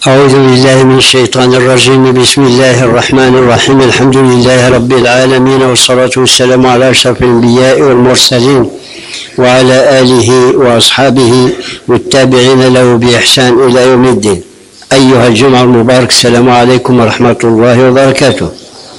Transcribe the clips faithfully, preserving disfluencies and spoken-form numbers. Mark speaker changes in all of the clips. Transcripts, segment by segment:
Speaker 1: أعوذ بالله من الشيطان الرجيم. بسم الله الرحمن الرحيم. الحمد لله رب العالمين، والصلاة والسلام على أشرف الأنبياء والمرسلين وعلى آله وأصحابه والتابعين له بإحسان إلى يوم الدين. أيها الجمع المبارك، السلام عليكم ورحمة الله وبركاته.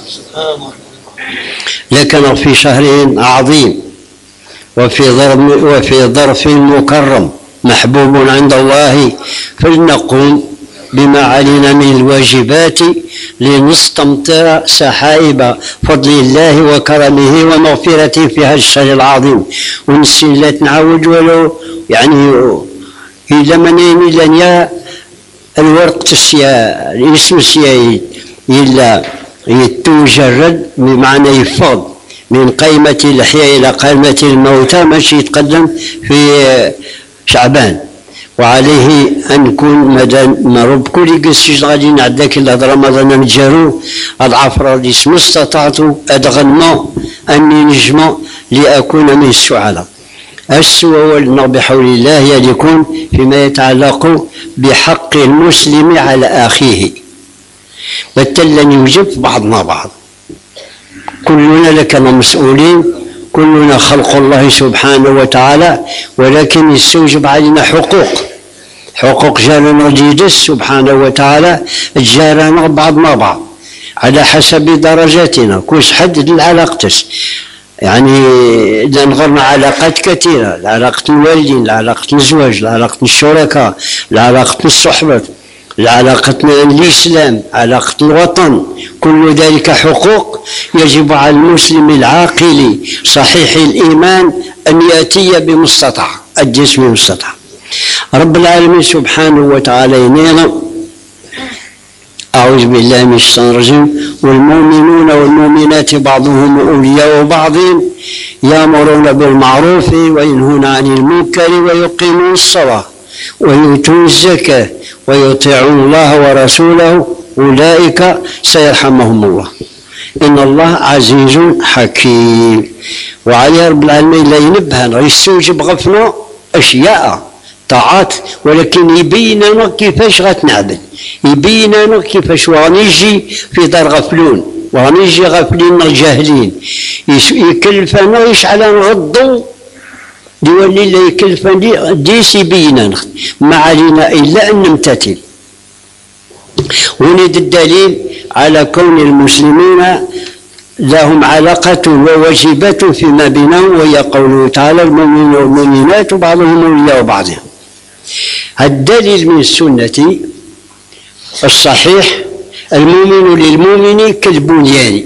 Speaker 1: لكن في شهر عظيم وفي ظرف, وفي ظرف مكرم محبوب عند الله، فلنقوم بما علينا من الواجبات لنستمطر سحائب فضل الله وكرمه ومغفرته في هذا الشهر العظيم. ونسي لا تنعوج ولو يعني إذا منين إلا الورق تسيا الاسم السيايد إلا يتجرد بمعنى يفض من قيمة الأحياء إلى قيمة الموتى، ماشي يتقدم في شعبان. وعليه أن نكون مدى مرب كل قسيش غادي نعداك إلا رمضان نجارو أضعاف رادي ما استطعت أدغنما أني نجمع لأكون من السعلاء. السوء والنار بحول الله يكون فيما يتعلق بحق المسلم على أخيه، بالتالي يوجب بعضنا بعض. كلنا لكنا مسؤولين، كلنا خلق الله سبحانه وتعالى، ولكن يستوجب علينا حقوق حقوق جارنا جيدس سبحانه وتعالى. جارنا بعضنا بعض على حسب درجاتنا، كوش حدد العلاقتس. يعني إذا نغرنا علاقات كثيرة، علاقة الوالدين، علاقة الزواج، علاقة الشركاء، علاقة الصحبة، علاقة الإسلام، علاقة الوطن، كل ذلك حقوق يجب على المسلم العاقل صحيح الإيمان أن يأتي بمستطاع الجسم المستطاع. رب العالمين سبحانه وتعالى ينينا. أعوذ بالله من الشيطان الرجيم. والمؤمنون والمؤمنات بعضهم أولياء بعض يأمرون بالمعروف وينهون عن المنكر ويقيمون الصلاة ويؤتون الزكاة ويطيعون الله ورسوله أولئك سيرحمهم الله إن الله عزيز حكيم. وعليه رب العالمين لا ينبهنا يستوجب غفنا أشياء طاعات، ولكن يبين لنا كيفاش غتنعبد، يبين لنا كيفاش وغنيجي في دار غفلون وغنيجي غافلين جاهلين. يكلفنا يشعل نغضوا يولي لا يكلفنا ديس يبين ما علينا إلا أن نمتثل. ونريد الدليل على كون المسلمين لهم علاقة وواجبات فيما بينهم، وهي قوله تعالى المؤمنون والمؤمنات بعضهم أولياء بعضهم. الدليل من السنة الصحيح المؤمن للمؤمن كالبنيان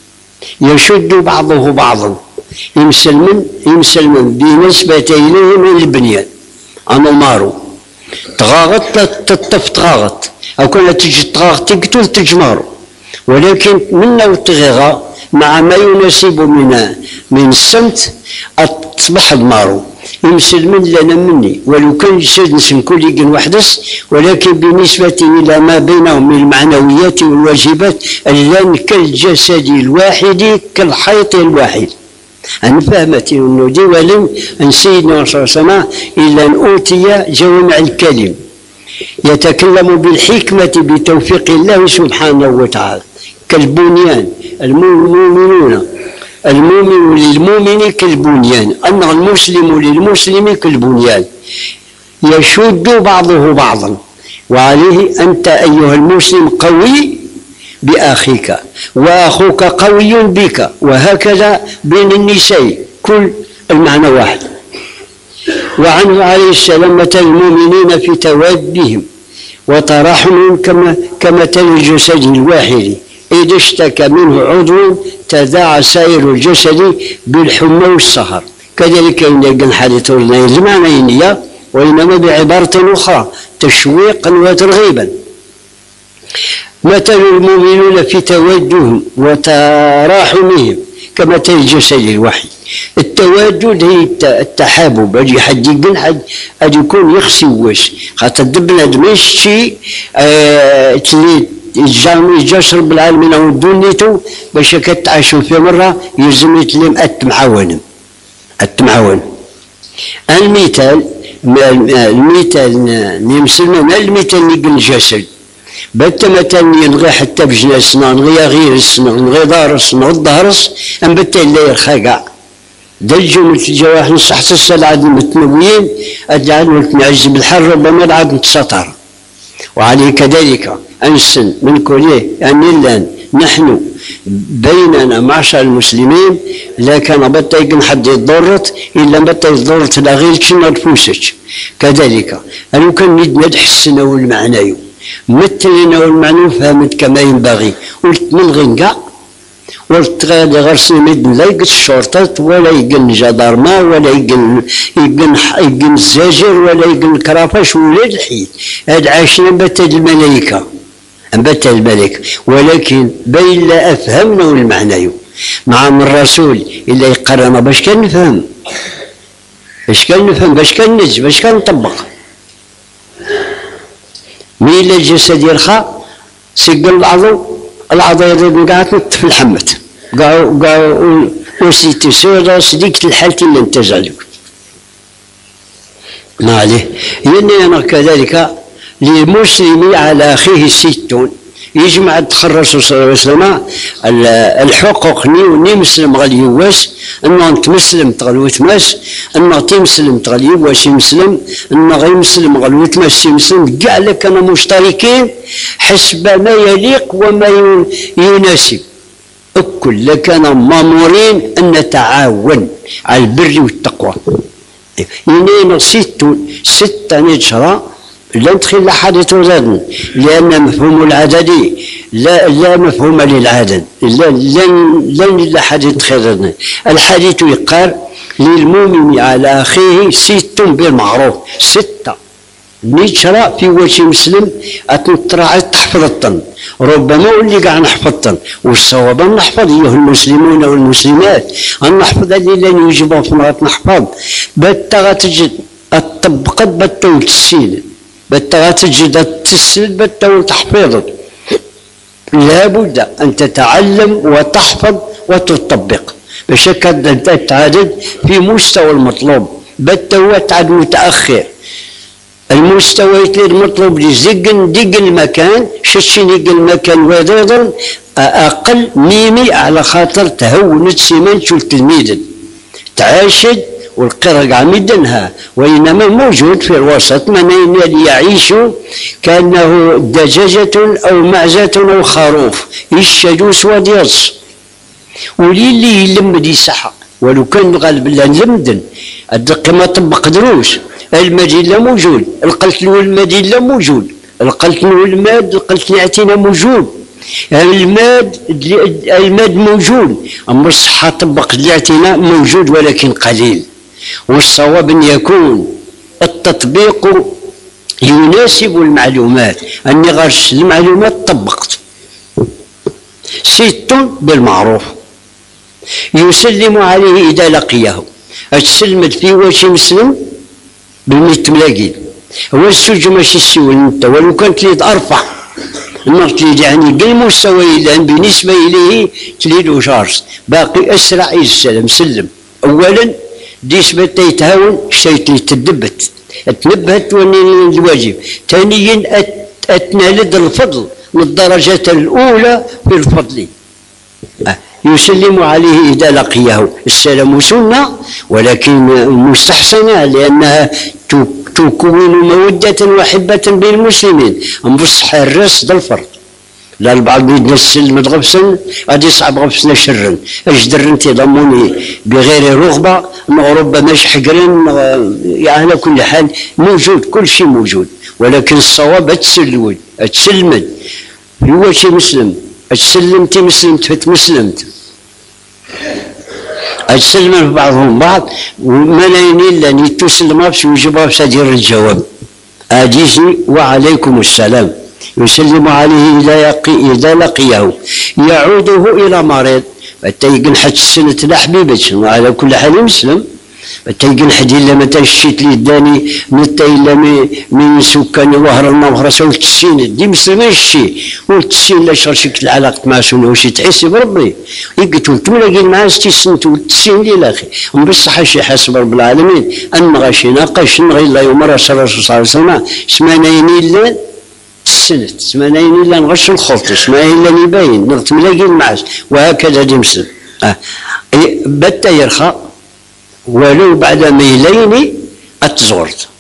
Speaker 1: يشد بعضه بعضا يمسلمن يمسلمن بنسبة إليه من البنيان. أنا مارو تغاغط تطف تغاغط أو كانت تجي تغاغط تقتل تجمارو، ولكن منا وتغيغا مع ما يناسب من من السمت أصبح دمارو يمسلمن لنا مني، ولو كان جسد نسم كل جن وحدس، ولكن بالنسبة إلى ما بينهم من المعنويات والواجبات اللان كالجسد الواحد كالحيط الواحد. أنا فهمت أنه دي ولم أن سيدنا صلى الله عليه وسلم إلا أن أوتي جوامع الكلم يتكلم بالحكمة بتوفيق الله سبحانه وتعالى. كالبنيان المؤمنون المؤمن للمؤمن كالبنيان، أن المسلم للمسلم كالبنيان يشد بعضه بعضا. وعليه أنت أيها المسلم قوي بأخيك وأخوك قوي بك، وهكذا بين النساء كل المعنى واحد. وعنه عليه السلام مثل المؤمنين في توادهم وتراحمهم كما كمثل الجسد الواحد إذا اشتكى منه عضو تداعى سائر الجسد بالحمى والسهر. كذلك يلقى حديث المعنى وإنما بعبارة أخرى تشويقا وترغيبا. مثل المؤمنون في تودهم وتراحمهم كمثل الجسد الواحد. التواجد هي التحابب، اجي حد يقول حد اجي يكون يخسي واش خاطر بنادم يشتي آه تلي الجامي جسر بالعالمين ودنيتو باش كتعاشوا في مره يلزم يتلم التمعاون التمعاون. المثال المثال نمسلنا المثال نقول الجسد بات مثلا نغي حتى بجناسنا نغي غير السنة نغي دارس نغي الدهرس أم بات إلا يرخى كاع دلجوا من الجواح نصح تسال عاد المتنويين أجعل نعز بالحر ربما العاد نتسطر وعليه كذلك أنسن من كله يعني الآن نحن بيننا معشر المسلمين لا كان بتا يكن حد يضرت إلا بتا يضرت لا غير كنا نفوسك كذلك أنا كان نريد نحسن والمعنى مثلنا والمعنى فهمت كما ينبغي قلت من غنقع قلت غادي غرسي مد لا يقن الشرطات ولا يقن جدارما ولا يقن يقن يقن الزاجر ولا يقن الكرافش ولا الحيد هاد عايشين بتا الملائكة بتا الملائكة ولكن بين لا أفهمنا المعنى مع من الرسول إلا يقرنا باش كان نفهم باش كان نفهم باش كان نج باش كان نطبق ميل الجسد يرخى سيقل العضو العضو يريد قاعد في الحمد قاعد قاعد وسيتي سورة صديقة الحالة اللي انتج عليك ما عليه يعني أنا كذلك للمسلم على أخيه ستون يجمع دخل الرسول صلى الله عليه وسلم الحقوق ني مسلم غادي يواس انه انت مسلم تغلو يتماس انه تي مسلم تغلو يواس مسلم انه غير مسلم غلو يتماس مسلم كاع لك انا مشتركين حسب ما يليق وما يناسب الكل لكان مامورين ان نتعاون على البر والتقوى يعني ستون ستة نجرة لا ندخل لحديث وزادن لأن مفهوم العدد لا لا مفهوم للعدد لا لن لن لحديث خيرنا الحديث يقال للمؤمن على أخيه ست بالمعروف ستة نشرة في وجه مسلم أتنطرع تحفظ الطن ربما اللي قاعد نحفظ والصواب أن نحفظ أيها المسلمون والمسلمات أن نحفظ اللي لن يجب في مرات نحفظ بتا تجد الطبقات بتا تسيل بتا تجد التسل بتا تحفظ لابد أن تتعلم وتحفظ وتطبق بشكل تعدد في مستوى المطلوب بتا هو تعد متأخر المستويات المطلوب لزقن دق المكان شتشين دق المكان ودادا أقل ميمي على خاطر تهونت سيمان شو التلميذ تعاشد والقرق عمدنها وإنما موجود في الوسط من يعيش كأنه دجاجة أو معزة أو خروف يشجوس وديرس ولي يلم دي صحة ولو كان غالب لا نلمدن الدق ما طبق دروس المدينة موجود القتل والمدينة موجود القتل والماد القتل يعطينا موجود الماد الماد موجود أما الصحة طبق يعطينا موجود ولكن قليل والصواب أن يكون التطبيق يناسب المعلومات أني غرس المعلومات طبقت ست بالمعروف يسلم عليه إذا لقيه أتسلمت في وجه مسلم بالمتلاقين هو السج ماشي السوى انت ولو كانت تريد ارفع النار تريد يعني قل مستوى الان بالنسبه اليه تريد وشارس باقي اسرع السلام سلم اولا ديسبه تيتهاون شيء تدبت تنبهت وني الواجب ثانيا اتنالد الفضل من الدرجه الاولى في الفضل أه. يسلم عليه إذا لقيه السلام سنة ولكن مستحسنة لأنها تكون مودة وحبة بين المسلمين بصح الراس ذا الفرق لا البعض يدنا السلم غبسا غادي يصعب غبسنا شرا اجدر انت ضموني بغير رغبة ربما حقرين يعني على كل حال موجود كل شيء موجود ولكن الصواب تسلود تسلمد هو شيء مسلم أتسلمتي مسلمت فتمسلمت أتسلم بعضهم بعض وما لاين إلا أن تسلم باش ويجب باش دير الجواب أجيزني وعليكم السلام يسلم عليه إذا يقي إذا لقيه يعوده إلى مريض فتيقن حتى السنة لا حبيبتش على كل حال مسلم تيقن حد إلا متى الشيت لي داني متى إلا من سكان ظهر النظر سوى التسين دي مسلمين الشي والتسين لا شرشك العلاقة مع سنة وشي تحس بربي يقتل تملاقين معاه ستي سنت والتسين ديال أخي بصح شي حسب رب العالمين أن غاشي ناقش نغي الله يوم رسول الله صلى الله عليه وسلم سمانين إلا السنت سمانين إلا نغش الخلط سمانين إلا نبين نغت ملاقي المعاش وهكذا دي مسلم أه. بتا يرخى ولو بعد ميلين أتزورت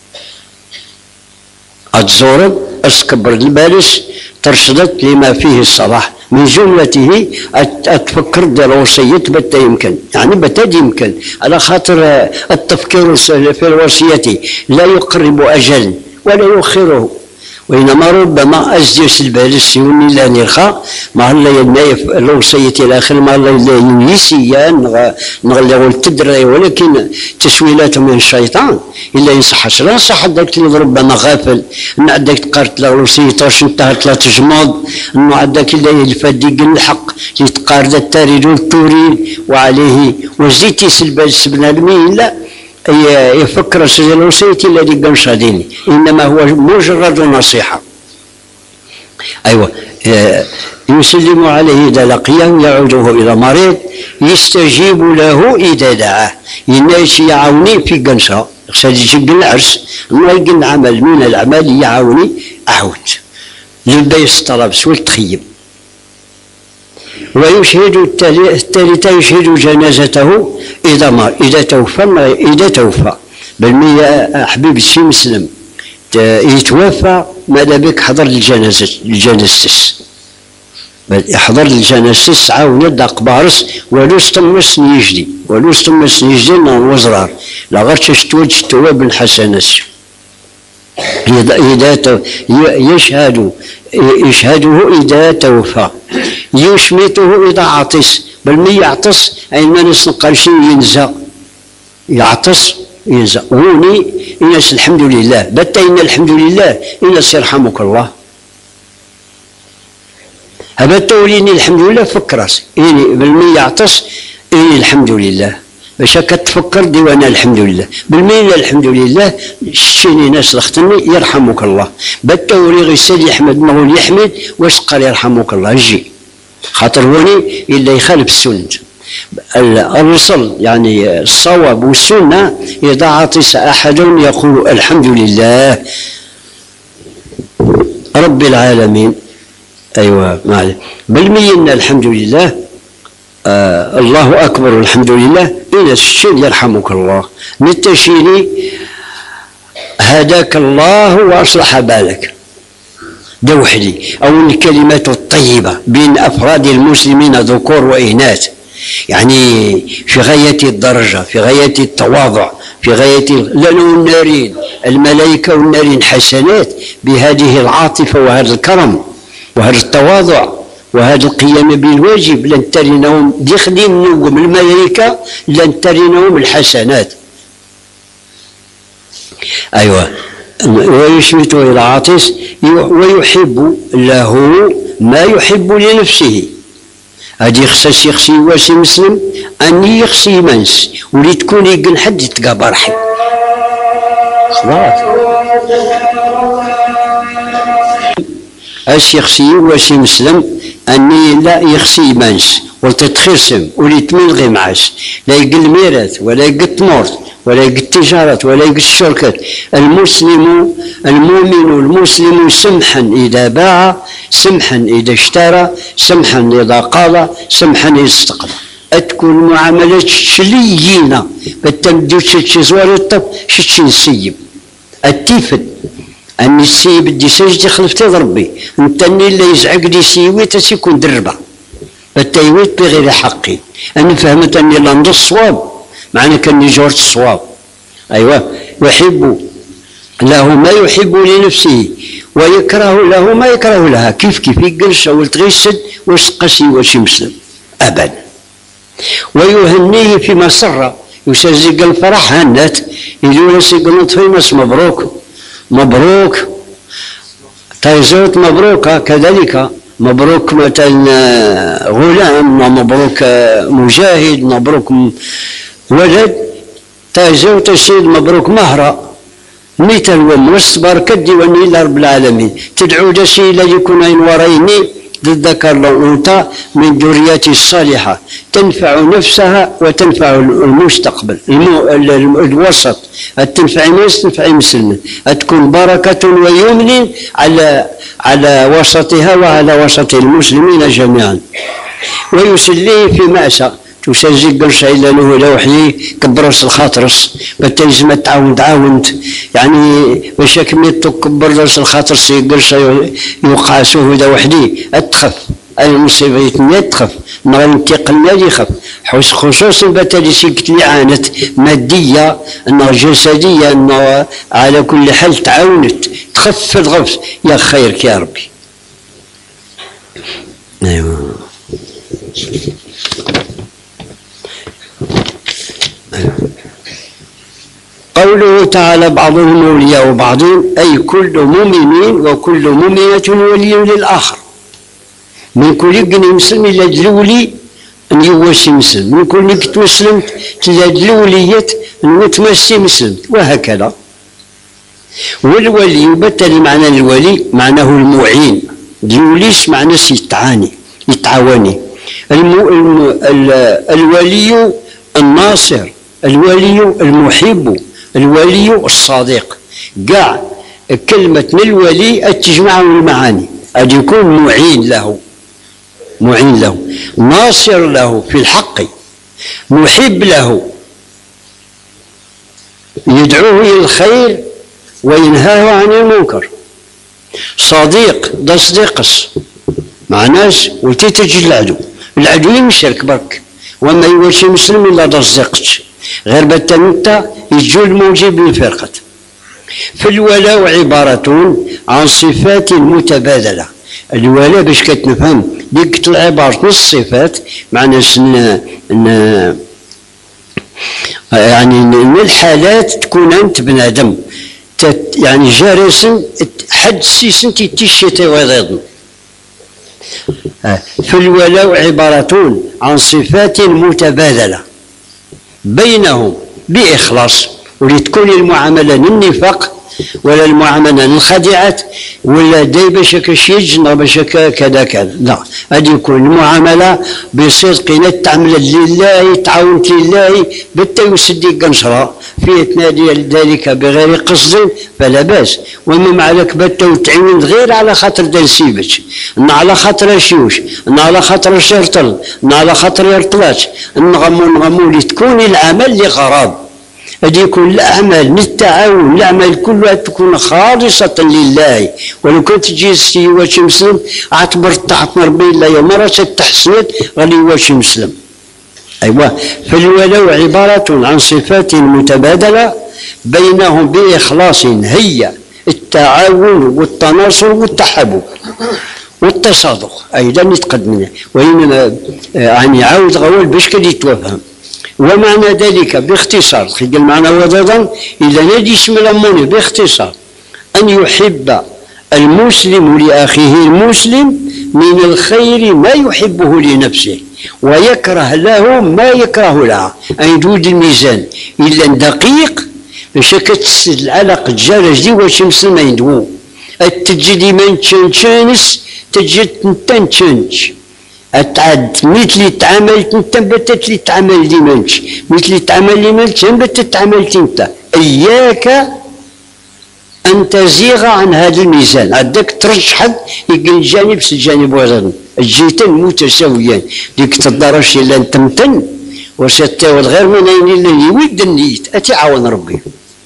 Speaker 1: أتزورت أسكبر البارس ترشدت لما فيه الصلاح من جملته أتفكر دروسية بتا يمكن يعني بتا يمكن على خاطر التفكير في الوصية لا يقرب أجل ولا يؤخره وإنما ربما أزديس البارس يوني لا نرخى ما هلا ينايف الوصية الآخر ما هلا يسيان نغلغوا التدري ولكن تسويلات من الشيطان إلا ينصح لا صح عندك ربما غافل أن عندك تقارت له الوصية واش انتهت لا تجمض أنه عندك إلا يلفديق الحق يتقارد التاريد والتورين وعليه وزيتي البارس بن المين لا يفكر سجل الوصية الذي قمش ديني إنما هو مجرد نصيحة. أيوة يسلم عليه إذا لقيه يعوده إلى مريض يستجيب له إذا دعاه يناش يعاوني في قنشة خشى يجيب العرس ما يقل عمل من الأعمال يعاوني أعود للبيس طلب سوى التخيب. ويشهد الثالث يشهد جنازته إذا ما إذا توفى إذا توفى بالمية حبيب الشي مسلم يتوفى ماذا بك حضر الجنازة الجنازتس يحضر الجنازتس عاون يد قبارس ولو استمس يجدي ولو استمس يجدي وزرار لا غير تشتوج تواب الحسنات إذا يشهد يشهده إذا توفى يشمته إذا عطس بل ما يعطس أي ما نسنقل شيء ينزع يعطس ينزع هوني إنس الحمد لله بتا إن الحمد لله إنس يرحمك الله هذا توليني الحمد لله فكر راسي إني بل ما يعطس إني الحمد لله باش كتفكر ديوانا الحمد لله بالميل الحمد لله شتيني ناس لختني يرحمك الله بالتوري غير سيدي احمد ما هو يحمد واش قال يرحمك الله يجي خاطر هوني الا يخالف السنه الرسل يعني الصواب والسنه اذا عطس احد يقول الحمد لله رب العالمين. ايوه معلش بالميل الحمد لله آه الله أكبر الحمد لله إلى الشيء يرحمك الله نتشيني هداك الله وأصلح بالك دوحلي أو الكلمات الطيبة بين أفراد المسلمين ذكور وإناث يعني في غاية الدرجة في غاية التواضع في غاية لأنه النارين الملائكة والنارين حسنات بهذه العاطفة وهذا الكرم وهذا التواضع وهذا القيام بالواجب لن ترينهم داخلين نوم الملائكة لن ترينهم الحسنات. أيوة ويشمته إلى عاطس ويحب له ما يحب لنفسه هذه خصاص يخصي واسي مسلم أني يخصي منس ولي تكون يقن حد يتقابر حي خلاص الشخصي واسي مسلم أني لا يخصي مانس وتتخرسم وليتملغي معاش لا يقل ميراث ولا يقل تمورت ولا يقل التجارة ولا يقل الشركات المسلم المؤمن المسلم سمحا إذا باع سمحا إذا اشترى سمحا إذا قال سمحا إذا استقبل أتكون معاملات شليينة بالتمديد شتشي زوار الطب شتشي نسيب التيفد أني السيب دي سجدي خلفتي ضربي انتني اللي يزعق دي سيوي تسيكون دربة فالتيويت بغير حقي أنا فهمت أني لنض الصواب معنى كأني جورت الصواب. أيوة يحب له ما يحب لنفسه ويكره له ما يكره لها كيف كيف يقلش والتغيسد ويسقسي وشي مسلم أبدا ويهنيه فيما سر يسزق الفرح هنت يقول سيقلط في مس مبروك مبروك تيزوت مبروك كذلك مبروك مثلا غلام مبروك مجاهد مبروك ولد تيزوت السيد مبروك مهرة ميت الوم واصبر كدي واني الى رب العالمين تدعو دسي لا يكون وريني للذكر والأنثى من ذريته الصالحة تنفع نفسها وتنفع المستقبل الوسط، تنفع الناس تنفع مسلم، تكون بركة ويمن على على وسطها وعلى وسط المسلمين جميعا. ويسليه في مأسى تسجل قرصة إلا له لا وحدي كبرس الخاطرس بتلزم تعاون تعاونت يعني باش كميت تكبر راس الخاطرس قرصة يقاسوه ذا وحدي أتخف المصيبة يتنيا تخف نغير انتقلنا لي خف خصوصا بتالي سيكت اللي عانت مادية أنها جسدية أنها على كل حال تعاونت تخف الغفص يا خيرك يا ربي. أيوه قوله تعالى بعضهم أولياء بعض أي كل مؤمن وكل مؤمنة ولي للآخر. من كل يقني مسلم إلا دلولي أن يواسي مسلم، من كل نكت مسلم تلا دلولية أن يتمسي مسلم، وهكذا. والولي يبتل معنى الولي معناه المعين، دلوليس معناه يتعاني يتعاوني. المو الم الولي الناصر، الولي المحب، الولي الصديق. قاع كلمة الولي تجمع المعاني، أن يكون معين له معين له ناصر له في الحق، محب له يدعوه إلى الخير وينهاه عن المنكر، صديق ده صديقس مع ناس وتتجي العدو، العدو يمشرك برك وما يوشي مسلم إلا ده صديقش غير بتنتا يجو الموجب للفرقة. في الولاء عبارة عن صفات متبادلة. الولاء باش كتنفهم ديك العبارة نص صفات معنى ان يعني من الحالات تكون انت بنادم يعني جارسن حد سيسن تيشيتي ويضيضن. في الولاء عبارة عن صفات متبادلة بينهم بإخلاص، ولتكون المعاملة للنفاق ولا المعاملة للخديعات ولا داي باش كشيج باش كذا كذا، لا، هذه يكون المعاملة بصدق تعمل لله تعاون لله بتا يسدي قنشرة في اثناء ذلك بغير قصد فلا باس، وما معلك بتا وتعين غير على خاطر دنسيبك، ان على خاطر شيوش، ان على خاطر شرطل، ان على خاطر يرطلات، نغمو نغمو لتكون العمل لغرض. هذه يكون الأعمال للتعاون، الأعمال كلها تكون خالصة لله. ولو كنت تجي سي واش مسلم اعتبر تعطنا ربي إلا يوم مرة تحسنت غادي واش مسلم. أيوة، فالولاء عبارة عن صفات متبادلة بينهم بإخلاص هي التعاون والتناصر والتحابب والتصادق أيضا يتقدمنا، وإنما يعني عاود غوال باش كده يتوفهم. ومعنى ذلك باختصار قال معنى وضدا إذا نادي اسم الأموني باختصار أن يحب المسلم لأخيه المسلم من الخير ما يحبه لنفسه ويكره له ما يكره لها، أن يدود الميزان إلا دقيق باش كتسد العلاقة الجارج دي واش مسلم يدوو التجي ديما تشنش تجي تنتنش أتعد مثل تعاملت أنت بتت لي تعامل ديمانش مثل تعامل لي مالش بتت تعاملت أنت. إياك أن تزيغ عن هذا الميزان، عندك ترشحد يقول جانب سجانب وزن الجيتين متساويان، ديك تدرش إلا أنت متن وستاول غير من أين اللي يود النيت أتعاون ربي.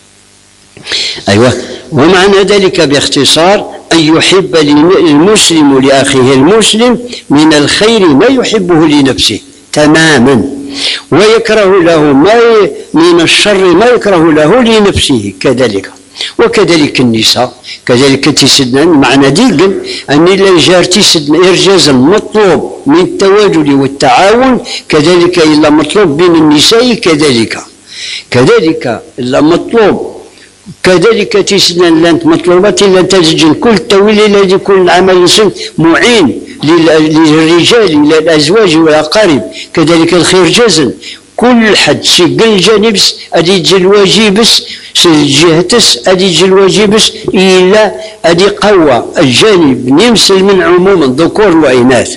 Speaker 1: أيوة، ومعنى ذلك باختصار أن يحب المسلم لأخيه المسلم من الخير ما يحبه لنفسه تماما، ويكره له ما من الشر ما يكره له لنفسه كذلك. وكذلك النساء كذلك تسدنا معنى ديقل أن إلا جار تسدنا إرجازا مطلوب من التواجد والتعاون، كذلك إلا مطلوب بين النساء كذلك كذلك إلا مطلوب كذلك تسنى لانت مطلوبات لان تزجن كل التويل الذي يكون العمل معين للرجال الى الازواج والاقارب، كذلك الخير جزا كل حد سيقل الجانبس ادي تجي الواجبس سجهتس ادي تجي الواجبس الا ادي قوى الجانب نمسل من عموم الذكور وإناث.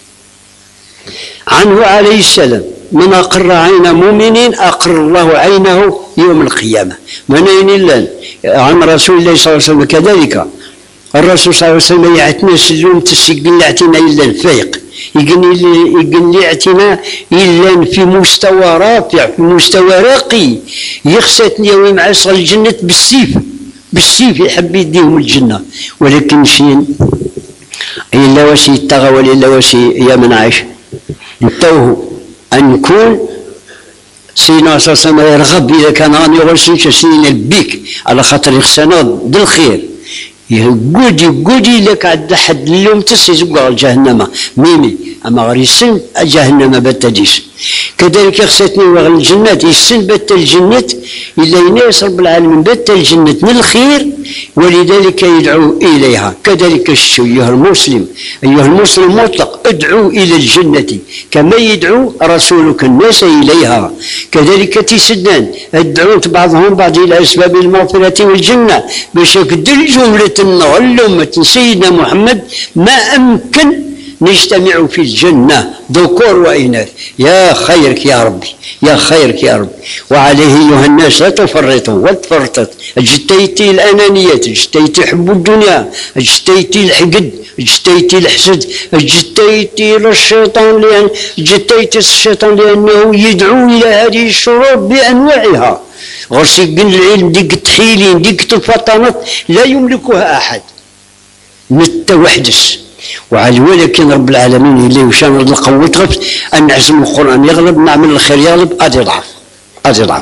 Speaker 1: عنه عليه السلام من أقر عين مؤمنين أقر الله عينه يوم القيامة. منين الله عن رسول الله صلى الله عليه وسلم كذلك الرسول صلى الله عليه وسلم يعتنا سلوم تسيقل اعتنا إلا الفيق يقن لي اعتنا إلا في مستوى رافع في مستوى راقي يخستني يوم عصر الجنة بالسيف بالسيف يحب يديهم الجنة. ولكن شين إلا وشي التغى ولا وشي يا من عايش انتوه أن يكون سيدنا صلى الله عليه وسلم يرغب إذا كان غني غرسين سيدنا البيك على خاطر يخسنا ضد الخير يقودي يقودي لك عد حد اليوم تسيزوق جهنم ميمي أما غير السن جهنم بتديس. كذلك خستني وغل الجنة السن بت الجنة إلا يناس رب العالمين بت الجنة من الخير ولذلك يدعو إليها. كذلك أيها المسلم أيها المسلم مطلق ادعو إلى الجنة كما يدعو رسولك الناس إليها. كذلك تسدان ادعو بعضهم بعض إلى أسباب المغفرة والجنة باش يقدر جملة النار الأمة سيدنا محمد ما أمكن نجتمع في الجنة ذكور وإناث. يا خيرك يا ربي يا خيرك يا ربي. وعليه أيها الناس لا تفرطوا وتفرطت اجتيتي الأنانيات اجتيتي حب الدنيا اجتيتي الحقد اجتيتي الحسد اجتيتي للشيطان لأن اجتيتي الشيطان لأنه يدعو إلى هذه الشرور بأنواعها. غرسي قل العلم ديك التحيلين ديك الفطنات لا يملكها أحد نتوحدس. وعلى ولكن رب العالمين اللي وشان القوة غفت أن نعزم القرآن يغلب نعمل الخير يغلب أدي ضعف أدي ضعف.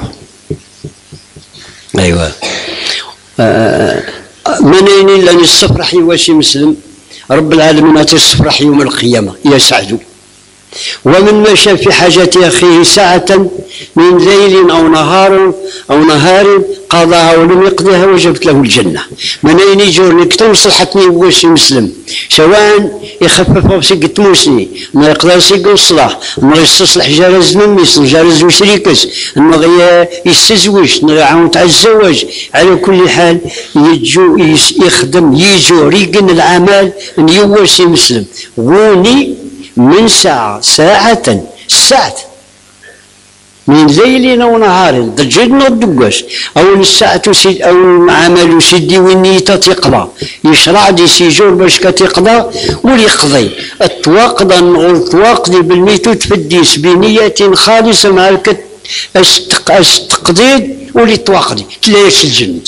Speaker 1: أيوة آه منين إلا الصفرح يواشي مسلم رب العالمين أتي الصفرح يوم القيامة يسعد. ومن مشى في حاجة أخيه ساعة من ليل أو نهار أو نهار قضاها ولم يقضيها وجبت له الجنة. من أين يجور نكتم صلحتني وشي مسلم سواء يخفف وسيق تموسني ما يقدر يسيق الصلاح ما يستصلح جارز نميس جارز وشريكس ما يستزوج نعاون تاع الزواج. على كل حال يجو يخدم يجو ريقن العمل يوشي مسلم غوني من ساعة ساعة ساعة من ليل أو نهار ضجدنا الدقاش أو الساعة سيد أو العمل سيدي والنية تقضى يشرع دي سيجور باش كتقضى وليقضي التواقضى نقول تواقضي بالميت تفديس بنية خالصة مع الكت استقضيد وليتواقضي تلاش الجنة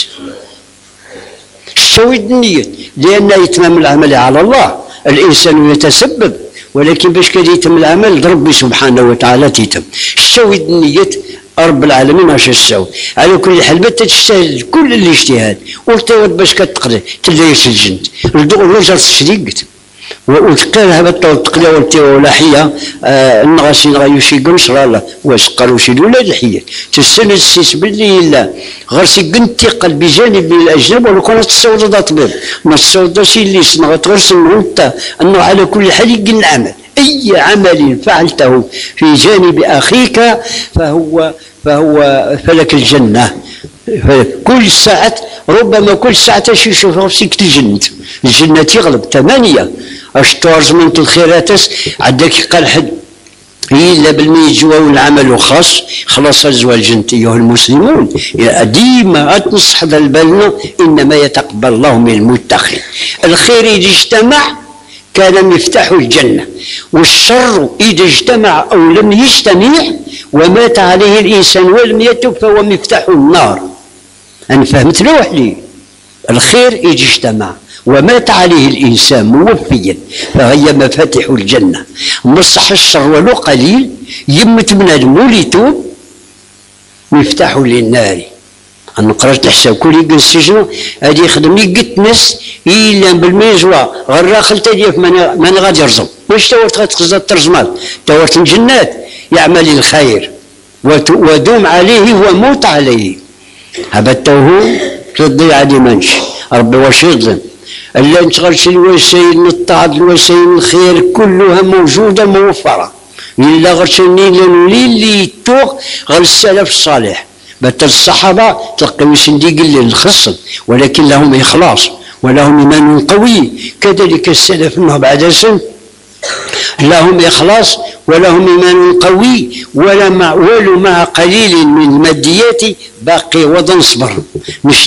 Speaker 1: الشويد النية لأن يتمام العمل على الله الإنسان يتسبب ولكن باش كان يتم العمل ربي سبحانه وتعالى تيتم. الشوي النية رب العالمين اش السوي. على كل حال بتا تجتهد كل الاجتهاد وتود باش كتقضي تلايش الجند الرجل الشريقت وتقالها بتا تقضي ولا حيه آه النغاسين غايوشي قنصر لا واش قالوا شي ولا الحيه تسند السيس باللي لا غير سي قنتقل بجانب من الاجنب ولا كانت تصود طبيب ما تصود شي اللي سنغ تغرسل انت انه على كل حال يقل العمل اي عمل فعلته في جانب اخيك فهو فهو فلك الجنه. كل ساعه ربما كل ساعه شي يشوف فيك الجنه الجنه تغلب ثمانيه اشتورز من الخيرات عندك قال حد إلا بالمية جوا والعمل خاص خلاص الزواج انت أيها المسلمون ديما أتنصح بالنا إنما يتقبل الله من المتقين. الخير إذا اجتمع كان مفتاح الجنة والشر إذا اجتمع أو لم يجتمع ومات عليه الإنسان ولم يتب فهو مفتاح النار. أنا فهمت لوحدي الخير إذا اجتمع ومات عليه الإنسان موفيا فهي مفاتيح الجنة. مصح الشر ولو قليل يمت من الموليتوب مفتاح للنار. أنا قررت حساب كل يقل السجن هذه يخدم يقت ناس إلا بالميزوى غير خلت ديك من غادي يرزم واش تورت غتخزى الترجمات تورت الجنات يعمل الخير ودوم عليه وموت عليه هبته تضيع ديمانش ربي واش يظلم الا نشغل شي الوسائل الطاعه الوسائل الخير كلها موجوده موفره إلا غرشني لنولي اللي يتوق غير السلف الصالح. بات الصحابة تلقوا سندي قل الخصم، ولكن لهم إخلاص ولهم إيمان قوي. كذلك السلف منه بعد سن لهم إخلاص ولهم إيمان قوي، ولا مع ولو مع قليل من الماديات باقي وضن صبر. مش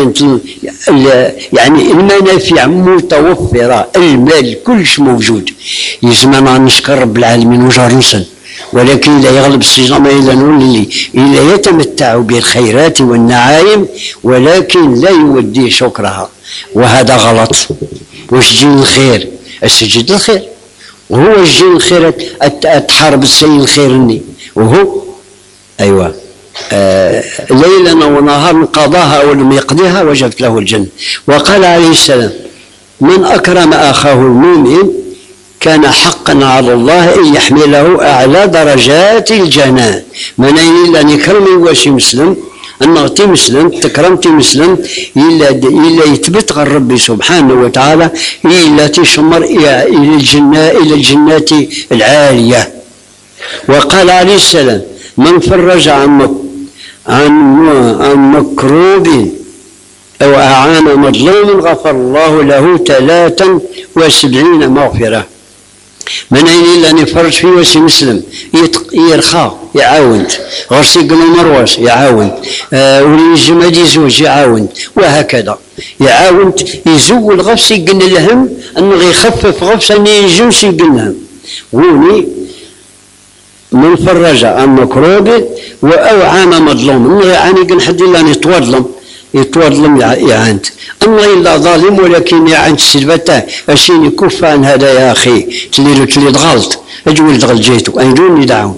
Speaker 1: يعني المنافع متوفرة، المال كلش موجود. يزمنا نشكر رب العالمين وجارنسن، ولكن لا يغلب السجن إلا نولي إلا يتمتع بالخيرات والنعائم، ولكن لا يودي شكرها، وهذا غلط. واش جين الخير؟ السجد الخير، وهو الجين الخير تحارب السيء الخيرني، وهو أيوة آه ليلا ونهارا قضاها ولم يقضيها وجبت له الجنة. وقال عليه السلام: من أكرم أخاه المؤمن كان حقا على الله أن يحمله أعلى درجات الجنة. من أين إلا نكرمي واشي مسلم، أنغتي مسلم تكرمتي مسلم، إلا إلا يثبت غير ربي سبحانه وتعالى، إلا تشمر إلى الجنة إلى الجنات العالية. وقال عليه السلام: من فرج عن عن عن مكروب أو أعان مظلوم غفر الله له ثلاثا وسبعين مغفرة. من أين إلا نفرج فيه وسي مسلم يرخى يعاون، غرسي قلو مرواس يعاون، آه وليجم هادي زوج يعاون، وهكذا يعاون يزول غفسي قلنا الهم أنه يخفف غفس أن يجمش قلنا وني من فرج عن مكروب وأوعان مظلوم. أنه يعني قل حد إلا يتوظلم يتوظلم يعاند، أما إلا ظالم ولكن يعاند السلبته أشين يكف عن هذا يا أخي تلي تلي غلط أجول دغل جيتو أيدون يدعون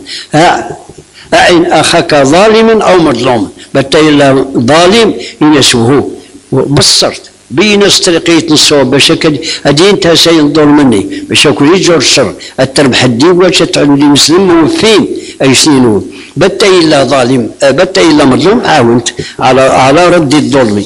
Speaker 1: أعين أخاك ظالما أو مظلوما. بتا إلا ظالم ينسوه بصرت بين استرقية الصواب باش هادي انت سينظر مني باش يكون يجر الشر التربح الدين واش تعلو لي مسلم موفين أي سنين. بتا إلا ظالم بتا إلا مظلوم عاونت على على رد الظلم.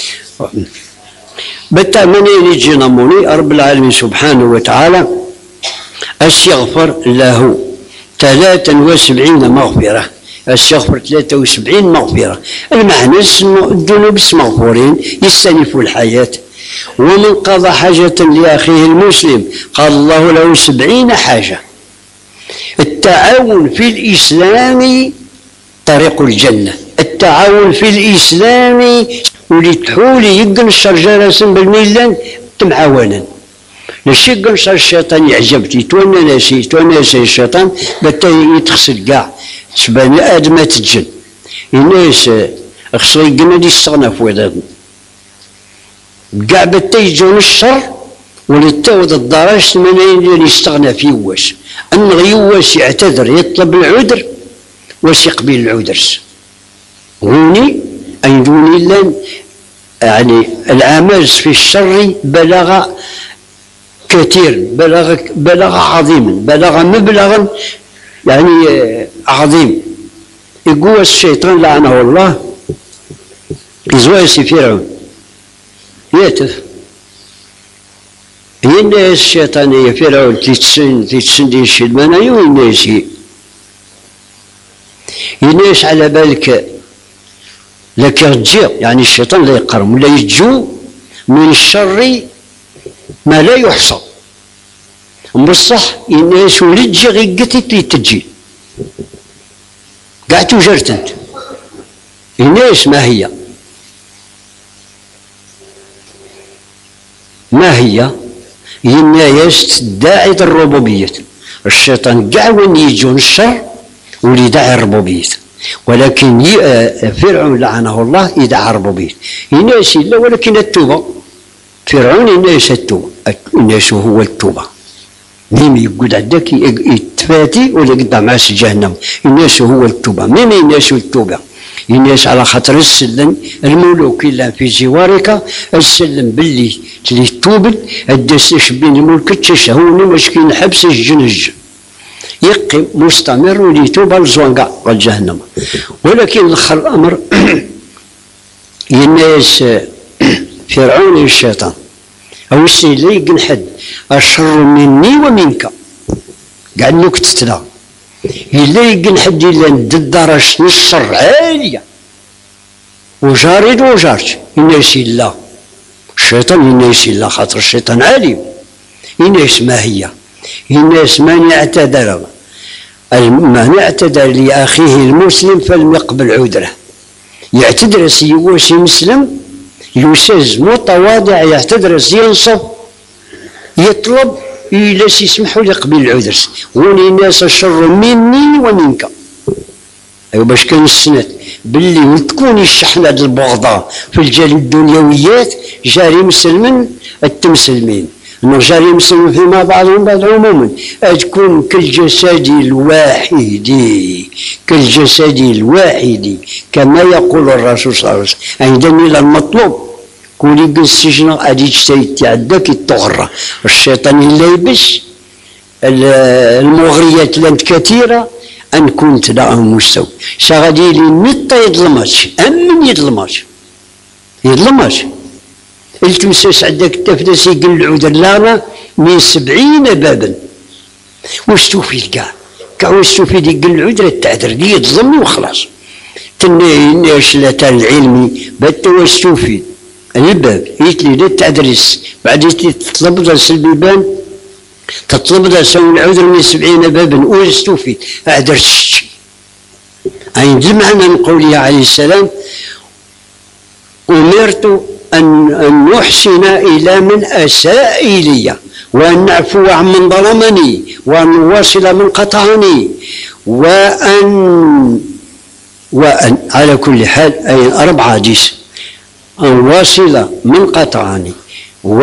Speaker 1: بتا منين يجي نموني رب العالمين سبحانه وتعالى اش يغفر له ثلاثا وسبعين مغفرة، اش يغفر ثلاثة وسبعين مغفرة. المعنى الذنوب مغفورين يستنفوا الحياة. ومن قضى حاجة لأخيه المسلم قال الله له سبعين حاجة. التعاون في الإسلام طريق الجنة، التعاون في الإسلام ولتحولي يقن الشرجرة بالميلان تمعاونا لشي قنصر الشيطان يعجبتي تونا ناسي تونا ناسي الشيطان بتا يتخسر كاع تبان ادم تتجن الناس خصو يقنا دي يستغنى في ودادنا كاع بتا يجون الشر ولتاود الدرج من اللي يستغنى فيه واش ان غيواش يعتذر يطلب العذر واش يقبل العذر هوني ايدوني لان يعني العمل في الشر بلغ كثير بلغ بلغ عظيما بلغ مبلغا يعني عظيم. يقوى الشيطان لعنه الله يزواسي فرعون ياتف هنا الشيطانية فرعون تيتسن تيتسن دي الشلمانية ويناسي يناس على بالك لك يرجع يعني الشيطان لا يقرم ولا يجو من الشر ما لا يحصى بصح الناس ولد جي غي قتي تجي قاع توجرت انت الناس ما هي ما هي الناس تدعي الربوبية. الشيطان قاع وين يجون الشر ولي يدعي الربوبية، ولكن فرعون لعنه الله يدعي الربوبية الناس الا ولكن التوبة. فرعون الناس التوبة الناس هو التوبة ميم يقعد عندك يتفاتي ولا قدام معاش جهنم. الناس هو التوبة ميم الناس التوبة الناس على خاطر السلم الملوك إلا في جوارك السلم باللي تلي توبل الدس بين الملك تشهوني واش كاين حبس الجنج يقي مستمر وليتوب الزوانقع والجهنم. ولكن الاخر الامر الناس فرعون الشيطان او السيد لا يقن حد الشر مني ومنك قاعد نكتتنا إلا يقن حد إلا ند درجة الشر عالية وجارد وجارت يناس الله الشيطان يناس الله خاطر الشيطان عالم يناس ما هي يناس من يعتذر من يعتذر لأخيه المسلم فلم يقبل عذره يعتذر سيواسي مسلم يساز متواضع يعتذر ينصب يطلب يلاس يسمحوا لي يقبل العذر وني ناس الشر مني ومنك أيوة باش كان السنات باللي وتكون الشحنة البغضاء في الجانب الدنيويات جاري مسلم التمسلمين انه جاري مسلم فيما بعضهم بعض عموما تكون كالجسد الواحد كالجسد الواحد كما يقول الرسول صلى الله عليه وسلم عندما الى المطلوب كولي قل السجن غادي يتعداك الطغرة الشيطان اللي يلبس المغريات لانت كثيرة أن كنت لا مستوى شغادي لي نطا يظلماتش أمن يظلماتش يظلماتش التمساس عندك التفلس يقل العذر لانا من سبعين بابا واش توفي كاع كاع واش توفي يقل العذر التعذر لي يظلمني وخلاص تني لا العلمي بات واش توفي الباب يتلي لا تعذرس بعد تطلب درس البيبان تطلب درس العذر من سبعين بابا واش توفي اعذرتش عند المعنى من قوله عليه السلام أمرت أن, أن نحسن إلى من أساء إلي وأن نعفو عمن ظلمني وأن نواصل من قطعني وأن وأن على كل حال أي أربعة جيس أن واصل من قطعني و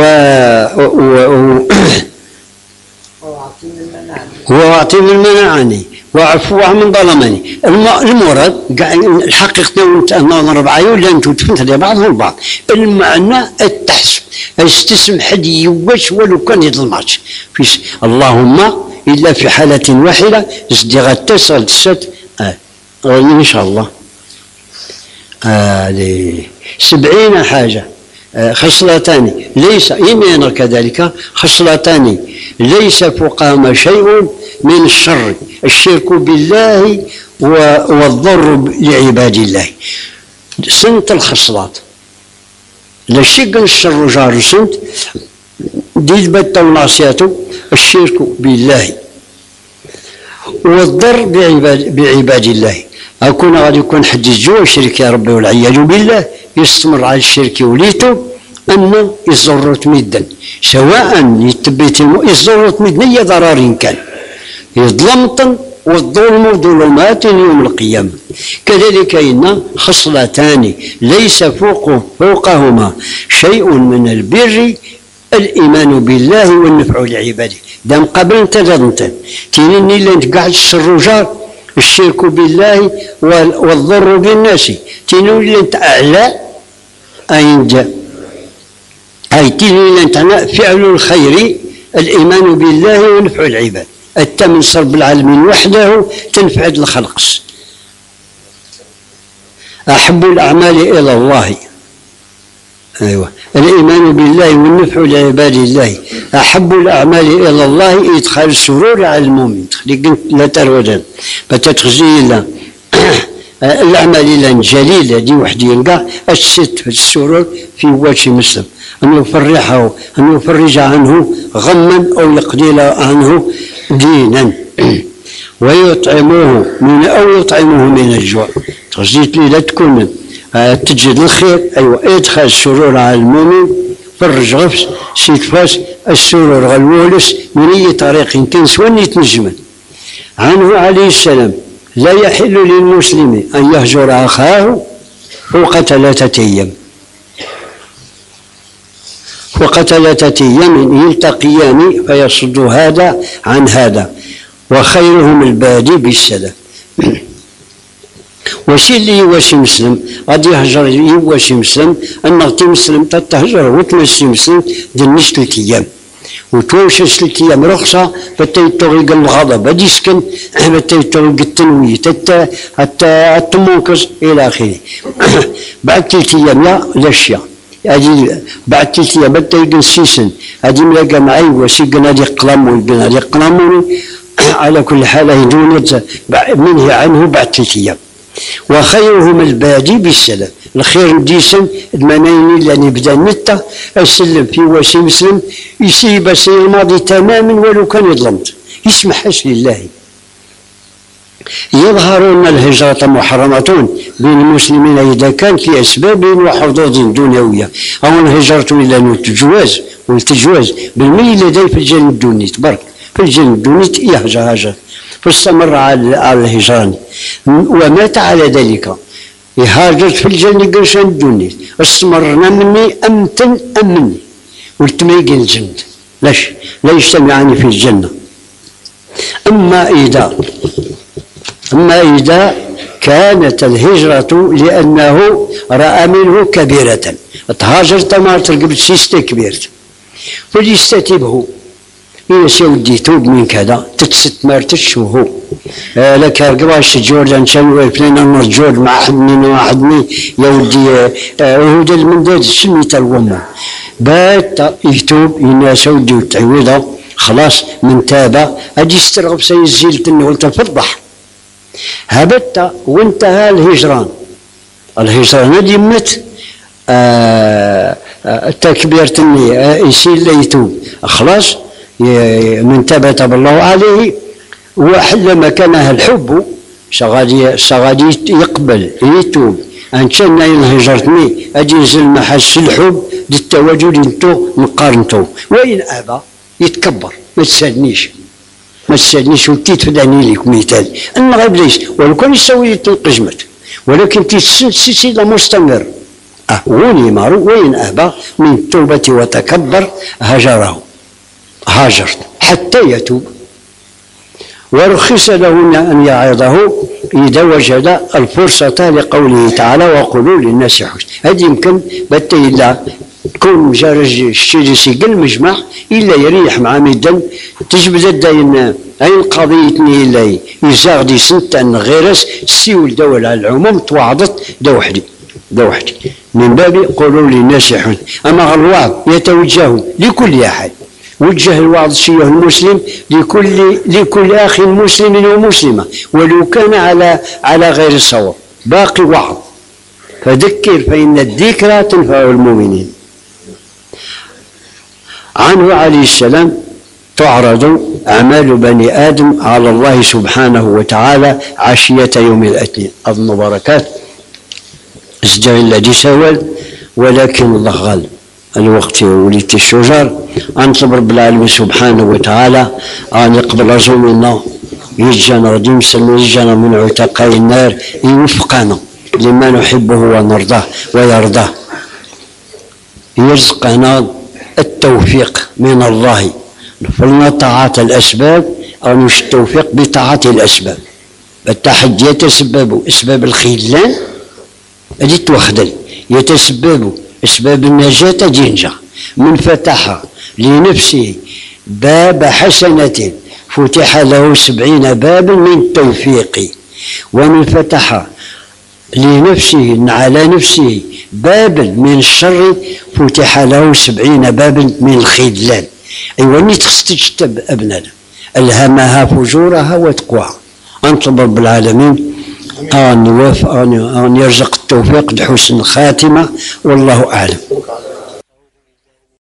Speaker 1: وأعطي من منعني وعفو عمن ظلمني المراد الحقيقة أن أربعة ولا أنتم تفهمت لبعضهم البعض المعنى التحسب استسم حد يوش ولو كان يظلماتش فيش اللهم إلا في حالة واحدة ازدغا اتصل تسد آه. إن شاء الله آه سبعين حاجة آه خصلتان ليس يمين كذلك خصلتان ليس فوقهما شيء من الشر الشرك بالله والضر لعباد الله سنت الخصلات لا شك الشر جار سنت ديد بتا وناصياته الشرك بالله والضر بعباد, بعباد الله أكون غادي يكون حد الجوع الشرك يا ربي والعياذ بالله يستمر على الشرك وليته أن يزور تمدا سواء يتبيت يزور تمدا هي ضرار كان يظلمطن والظلم ظلمات يوم القيامة كذلك إن خصلتان ليس فوق فوقهما شيء من البر الإيمان بالله والنفع لعباده دام قبل تجدنت تيني لانت قاعد الشر جار الشرك بالله والضر بالناس تيني لانت أعلى أين أي تيني لانت فعل الخير الإيمان بالله ونفع العباد التمن صرب العالمين وحده تنفع الخلق أحب الأعمال إلى الله أيوة الإيمان بالله والنفع لعباد الله أحب الأعمال إلى الله إدخال السرور على المؤمن قلت لا تروجا بتتخزيلا الأعمال الجليلة دي وحدي يلقى الست السرور في وجه مسلم أن يفرحه أن يفرج عنه غما أو يقضي عنه دينا ويطعموه من أو يطعموه من الجوع تغزيت لي لا تكون تجد الخير أيوة إدخال السرور على المؤمن فرج غفس سيد فاس السرور غلولس من أي طريق كنس وين يتنجمن عنه عليه السلام لا يحل للمسلم أن يهجر أخاه فوق ثلاثة أيام فوق ثلاثة أيام يلتقيان فيصد هذا عن هذا وخيرهم البادي بالسلام وشي اللي يواشي مسلم غادي يهجر يواشي مسلم أنك مسلم تتهجر وتمشي مسلم دنيش ثلاث أيام وتوشي ثلاث أيام رخصة حتى يتوغي الغضب هادي يسكن حتى يتوغي التنوية حتى حتى تموكس إلى آخره بعد ثلاث أيام لا لاشياء هادي بعد ثلاث أيام حتى يقن سيسن هادي ملاقا معي وسيقن هادي قلم ويقن هادي قلم على كل حال يدون منه عنه بعد ثلاث أيام. وخيرهم البادي بالسلام، الخير ديسن المناين اللي بدا نتا يسلم في واسي مسلم يسيب السير الماضي تماما ولو كان يظلمت يسمح لله. يظهر أن الهجرة محرمة بين المسلمين إذا كان في أسباب وحظوظ دنيوية، أو الهجرة إلى التجواز والتجواز بالميل لدي في الجانب الدوني تبارك في الجانب الدوني يهجر هجر فاستمر على الهجران ومات على ذلك. يهاجر في الجانب الدوني استمرنا مني أمتن أم مني والتميق الجنة لاش لا يجتمعان في الجنة. أما إذا أما إذا كانت الهجرة لأنه رأى منه كبيرة تهاجر تمار ترقب سيستي كبيرة فليستتبه إذا سيودي توب من كذا تتست مرتش وهو آه لك رقباش جوردان شنو فلان أمر جورد مع حد من واحد من يودي وهود آه من ذات سميت الوما بات يتوب الناس يودي وتعويضه خلاص من تابع أجي استرغب سيزيل تنه تفضح هبت وانتهى الهجران. الهجران ديمت آه التكبير تني آه يسير ليتوب خلاص من تاب تاب الله عليه وحل مكانها الحب شغادي شغادي يقبل يتوب ان كان الهجرتني اجي نزل محس الحب للتواجد انتو مقارنتو وان ابى يتكبر ما تسالنيش ما تسالنيش وكيت فداني لك مثال ان غير ليش ولكن يسوي تنقجمت ولكن تسلسل مستمر أهوني مارو وإن أبى من التوبة وتكبر هجره هاجر حتى يتوب. ورخص له أن يعظه إذا وجد الفرصة لقوله تعالى وقولوا للناس حسنا. هذه يمكن بتي إلا تكون مجرد الشيء سيقل مجمع إلا يريح مع مدن تجبد داين أي القضية إلا يزاغدي سنة غيرس سيول دول على العموم توعضت دو وحدي دو وحدي من باب قولوا للناس حسنا. أما الوعظ يتوجه لكل أحد وجه الوعظ الشيء المسلم لكل لكل أخ مسلم ومسلمة ولو كان على على غير الصواب باقي وعظ فذكر فإن الذكرى تنفع المؤمنين. عنه عليه السلام تعرض أعمال بني آدم على الله سبحانه وتعالى عشية يوم الاثنين. أظن بركات ازدعي الذي سول ولكن الله غالب الوقت وليت الشجر أنصب رب العالمين سبحانه وتعالى أن يقبل رجل منا يجانا رديم سلم يجانا من عتقاء النار يوفقنا لما نحبه ونرضاه ويرضاه يرزقنا التوفيق من الله فلنا طاعة الأسباب أو مش التوفيق بطاعة الأسباب. التحدي يتسبب أسباب الخذلان أجي توخذل يتسبب أسباب النجاة جنجة. من فتح لنفسه باب حسنة فتح له سبعين بابا من التوفيق ومن فتح لنفسه على نفسه بابا من الشر فتح له سبعين بابا من الخذلان. أيوة ني تخص تجتب أبنائنا ألهمها فجورها وتقواها. أنطلب رب العالمين أن يوفق أن يرزق التوفيق لحسن الخاتمة والله أعلم.